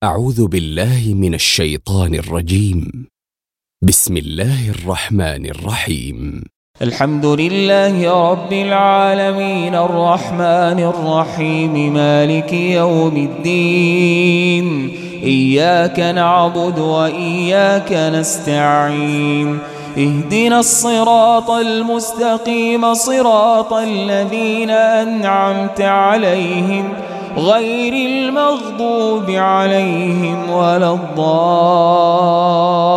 أعوذ بالله من الشيطان الرجيم. بسم الله الرحمن الرحيم. الحمد لله رب العالمين الرحمن الرحيم مالك يوم الدين. إياك نعبد وإياك نستعين. اهدنا الصراط المستقيم صراط الذين أنعمت عليهم غير المغضوب عليهم ولا الضالين.